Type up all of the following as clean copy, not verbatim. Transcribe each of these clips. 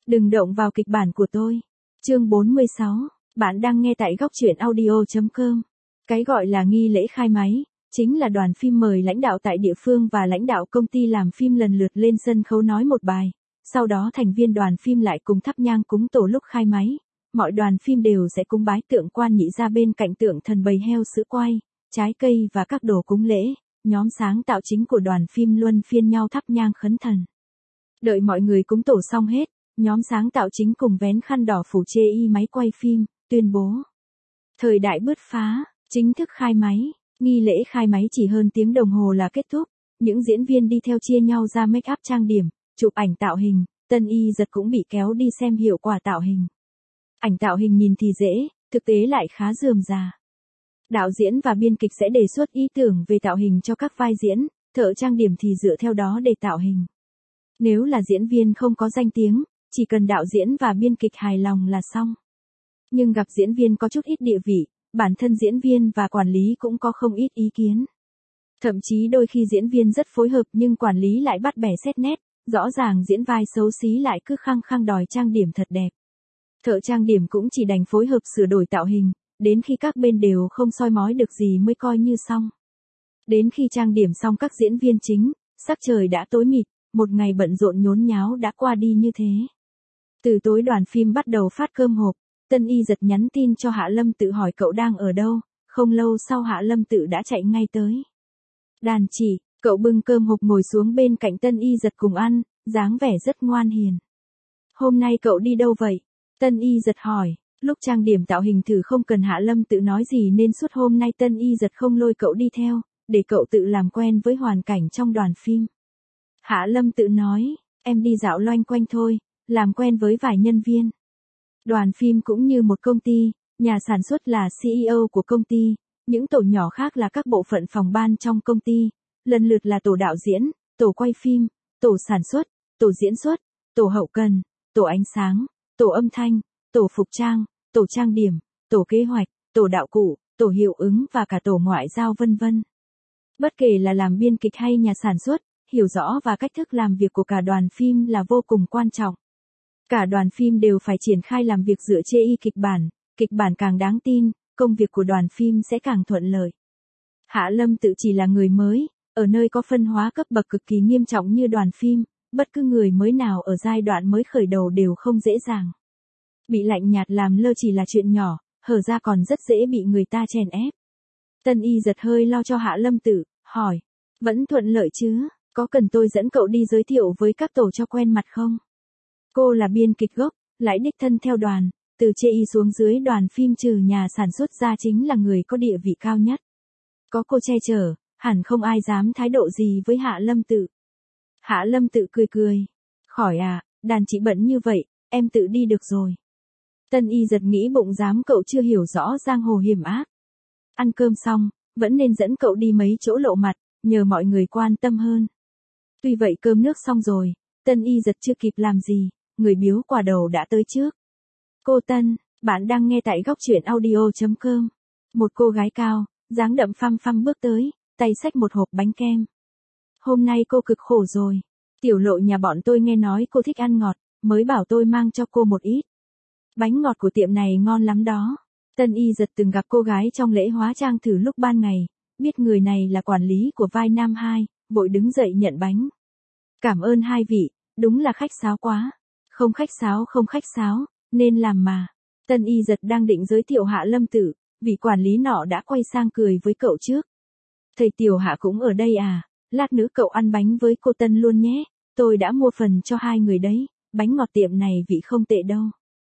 Đừng động vào kịch bản của tôi. Chương 46, bạn đang nghe tại góc truyện audio.com. Cái gọi là nghi lễ khai máy, chính là đoàn phim mời lãnh đạo tại địa phương và lãnh đạo công ty làm phim lần lượt lên sân khấu nói một bài. Sau đó thành viên đoàn phim lại cùng thắp nhang cúng tổ lúc khai máy. Mọi đoàn phim đều sẽ cúng bái tượng Quan Nhị ra bên cạnh tượng thần bầy heo sữa quay, trái cây và các đồ cúng lễ. Nhóm sáng tạo chính của đoàn phim luân phiên nhau thắp nhang khấn thần. Đợi mọi người cúng tổ xong hết, nhóm sáng tạo chính cùng vén khăn đỏ phủ chê y máy quay phim, tuyên bố. Thời đại bứt phá, chính thức khai máy. Nghi lễ khai máy chỉ hơn tiếng đồng hồ là kết thúc. Những diễn viên đi theo chia nhau ra make up trang điểm, chụp ảnh tạo hình. Tân Y Giật cũng bị kéo đi xem hiệu quả tạo hình. Ảnh tạo hình nhìn thì dễ, thực tế lại khá rườm rà. Đạo diễn và biên kịch sẽ đề xuất ý tưởng về tạo hình cho các vai diễn, thợ trang điểm thì dựa theo đó để tạo hình. Nếu là diễn viên không có danh tiếng, chỉ cần đạo diễn và biên kịch hài lòng là xong. Nhưng gặp diễn viên có chút ít địa vị, bản thân diễn viên và quản lý cũng có không ít ý kiến. Thậm chí đôi khi diễn viên rất phối hợp nhưng quản lý lại bắt bẻ xét nét, rõ ràng diễn vai xấu xí lại cứ khăng khăng đòi trang điểm thật đẹp. Thợ trang điểm cũng chỉ đành phối hợp sửa đổi tạo hình, đến khi các bên đều không soi mói được gì mới coi như xong. Đến khi trang điểm xong các diễn viên chính, sắc trời đã tối mịt, một ngày bận rộn nhốn nháo đã qua đi như thế. Từ tối đoàn phim bắt đầu phát cơm hộp, Tân Y Giật nhắn tin cho Hạ Lâm Tự hỏi cậu đang ở đâu, không lâu sau Hạ Lâm Tự đã chạy ngay tới. Đàn chỉ, cậu bưng cơm hộp ngồi xuống bên cạnh Tân Y Giật cùng ăn, dáng vẻ rất ngoan hiền. Hôm nay cậu đi đâu vậy? Tân Y Giật hỏi, lúc trang điểm tạo hình thử không cần Hạ Lâm Tự nói gì nên suốt hôm nay Tân Y Giật không lôi cậu đi theo, để cậu tự làm quen với hoàn cảnh trong đoàn phim. Hạ Lâm Tự nói, em đi dạo loanh quanh thôi, làm quen với vài nhân viên. Đoàn phim cũng như một công ty, nhà sản xuất là CEO của công ty, những tổ nhỏ khác là các bộ phận phòng ban trong công ty, lần lượt là tổ đạo diễn, tổ quay phim, tổ sản xuất, tổ diễn xuất, tổ hậu cần, tổ ánh sáng, tổ âm thanh, tổ phục trang, tổ trang điểm, tổ kế hoạch, tổ đạo cụ, tổ hiệu ứng và cả tổ ngoại giao vân vân. Bất kể là làm biên kịch hay nhà sản xuất, hiểu rõ và cách thức làm việc của cả đoàn phim là vô cùng quan trọng. Cả đoàn phim đều phải triển khai làm việc dựa trên kịch bản càng đáng tin, công việc của đoàn phim sẽ càng thuận lợi. Hạ Lâm Tự chỉ là người mới, ở nơi có phân hóa cấp bậc cực kỳ nghiêm trọng như đoàn phim, bất cứ người mới nào ở giai đoạn mới khởi đầu đều không dễ dàng. Bị lạnh nhạt làm lơ chỉ là chuyện nhỏ, hở ra còn rất dễ bị người ta chèn ép. Tân Y Giật hơi lo cho Hạ Lâm Tự, hỏi, vẫn thuận lợi chứ, có cần tôi dẫn cậu đi giới thiệu với các tổ cho quen mặt không? Cô là biên kịch gốc, lại đích thân theo đoàn, từ chê y xuống dưới đoàn phim trừ nhà sản xuất ra chính là người có địa vị cao nhất. Có cô che chở, hẳn không ai dám thái độ gì với Hạ Lâm Tự. Hạ Lâm Tự cười. Khỏi à, đàn chị bận như vậy, em tự đi được rồi. Tân Y Giật nghĩ bụng dám cậu chưa hiểu rõ giang hồ hiểm ác. Ăn cơm xong, vẫn nên dẫn cậu đi mấy chỗ lộ mặt, nhờ mọi người quan tâm hơn. Tuy vậy cơm nước xong rồi, Tân Y Giật chưa kịp làm gì, người biếu quả đầu đã tới trước. Cô Tân, bạn đang nghe tại góc truyện audio.com. Một cô gái cao, dáng đậm phăm bước tới, tay xách một hộp bánh kem. Hôm nay cô cực khổ rồi. Tiểu Lộ nhà bọn tôi nghe nói cô thích ăn ngọt, mới bảo tôi mang cho cô một ít. Bánh ngọt của tiệm này ngon lắm đó. Tân Y Giật từng gặp cô gái trong lễ hóa trang thử lúc ban ngày, biết người này là quản lý của vai nam 2, vội đứng dậy nhận bánh. Cảm ơn hai vị, đúng là khách sáo quá. Không khách sáo, nên làm mà. Tân Y Giật đang định giới thiệu Hạ Lâm Tự, vị quản lý nọ đã quay sang cười với cậu trước. Thầy Tiểu Hạ cũng ở đây à, lát nữa cậu ăn bánh với cô Tân luôn nhé, tôi đã mua phần cho hai người đấy, bánh ngọt tiệm này vị không tệ đâu.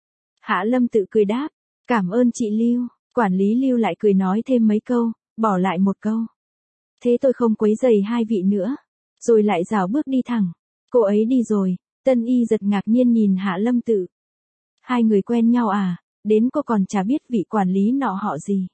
Hạ Lâm Tự cười đáp, cảm ơn chị Lưu, quản lý Lưu lại cười nói thêm mấy câu, bỏ lại một câu. Thế tôi không quấy rầy hai vị nữa, rồi lại rảo bước đi thẳng. Cô ấy đi rồi, Tân Y Giật ngạc nhiên nhìn Hạ Lâm Tự. Hai người quen nhau à, đến cô còn chả biết vị quản lý nọ họ gì.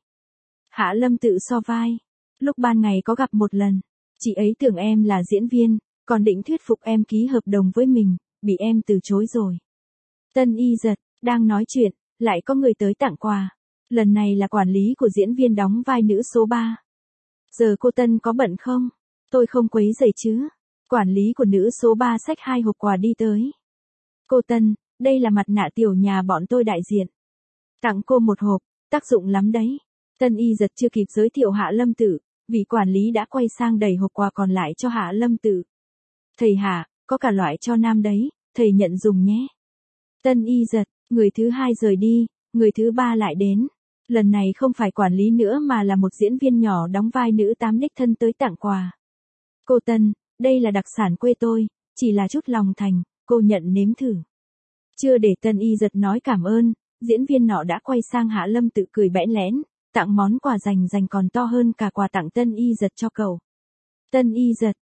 Hạ Lâm Tự so vai, lúc ban ngày có gặp một lần, chị ấy tưởng em là diễn viên, còn định thuyết phục em ký hợp đồng với mình, bị em từ chối rồi. Tân Y Giật, đang nói chuyện, lại có người tới tặng quà. Lần này là quản lý của diễn viên đóng vai nữ số 3. Giờ cô Tân có bận không? Tôi không quấy rầy chứ. Quản lý của nữ số 3 xách 2 hộp quà đi tới. Cô Tân, đây là mặt nạ tiểu nhà bọn tôi đại diện. Tặng cô một hộp, tác dụng lắm đấy. Tân Y Dật chưa kịp giới thiệu Hạ Lâm Tử, vị quản lý đã quay sang đẩy hộp quà còn lại cho Hạ Lâm Tử. Thầy Hạ, có cả loại cho nam đấy, thầy nhận dùng nhé. Tân Y Dật, người thứ hai rời đi, người thứ ba lại đến. Lần này không phải quản lý nữa mà là một diễn viên nhỏ đóng vai nữ tám đích thân tới tặng quà. Cô Tân, đây là đặc sản quê tôi, chỉ là chút lòng thành, cô nhận nếm thử. Chưa để Tân Y Dật nói cảm ơn, diễn viên nọ đã quay sang Hạ Lâm Tự cười bẽn lẽn, tặng món quà dành còn to hơn cả quà tặng Tân Y Dật cho cậu. Tân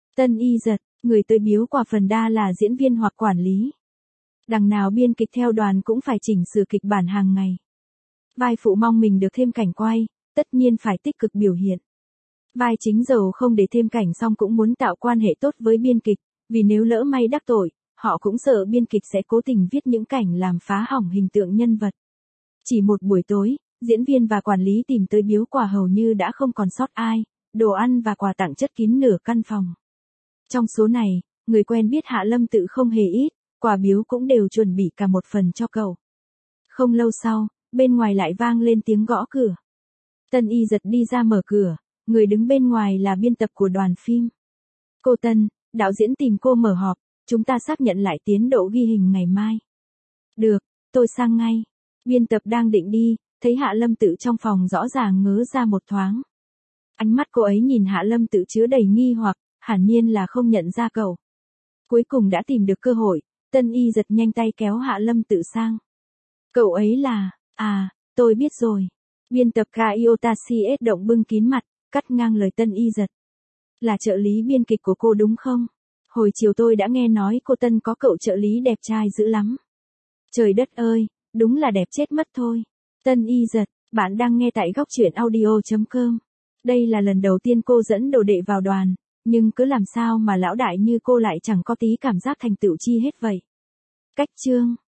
Y Dật, người tới biếu quà phần đa là diễn viên hoặc quản lý. Đằng nào biên kịch theo đoàn cũng phải chỉnh sửa kịch bản hàng ngày. Vai phụ mong mình được thêm cảnh quay, tất nhiên phải tích cực biểu hiện. Vai chính giàu không để thêm cảnh xong cũng muốn tạo quan hệ tốt với biên kịch, vì nếu lỡ may đắc tội, họ cũng sợ biên kịch sẽ cố tình viết những cảnh làm phá hỏng hình tượng nhân vật. Chỉ một buổi tối, diễn viên và quản lý tìm tới biếu quà hầu như đã không còn sót ai, đồ ăn và quà tặng chất kín nửa căn phòng. Trong số này, người quen biết Hạ Lâm Tự không hề ít, quà biếu cũng đều chuẩn bị cả một phần cho cậu. Không lâu sau, bên ngoài lại vang lên tiếng gõ cửa. Tân Y Dật đi ra mở cửa, người đứng bên ngoài là biên tập của đoàn phim. Cô Tân, đạo diễn tìm cô mở họp, chúng ta xác nhận lại tiến độ ghi hình ngày mai. Được, tôi sang ngay. Biên tập đang định đi, thấy Hạ Lâm Tự trong phòng rõ ràng ngớ ra một thoáng. Ánh mắt cô ấy nhìn Hạ Lâm Tự chứa đầy nghi hoặc, hẳn nhiên là không nhận ra cậu. Cuối cùng đã tìm được cơ hội, Tân Y Dật nhanh tay kéo Hạ Lâm Tự sang. Cậu ấy là, tôi biết rồi. Biên tập Kyotashi động bưng kín mặt, cắt ngang lời Tân Y Dật. Là trợ lý biên kịch của cô đúng không? Hồi chiều tôi đã nghe nói cô Tân có cậu trợ lý đẹp trai dữ lắm. Trời đất ơi, đúng là đẹp chết mất thôi. Tân Y Dật, bạn đang nghe tại góc truyện audio.com. Đây là lần đầu tiên cô dẫn đồ đệ vào đoàn, nhưng cứ làm sao mà lão đại như cô lại chẳng có tí cảm giác thành tựu chi hết vậy. Cách chương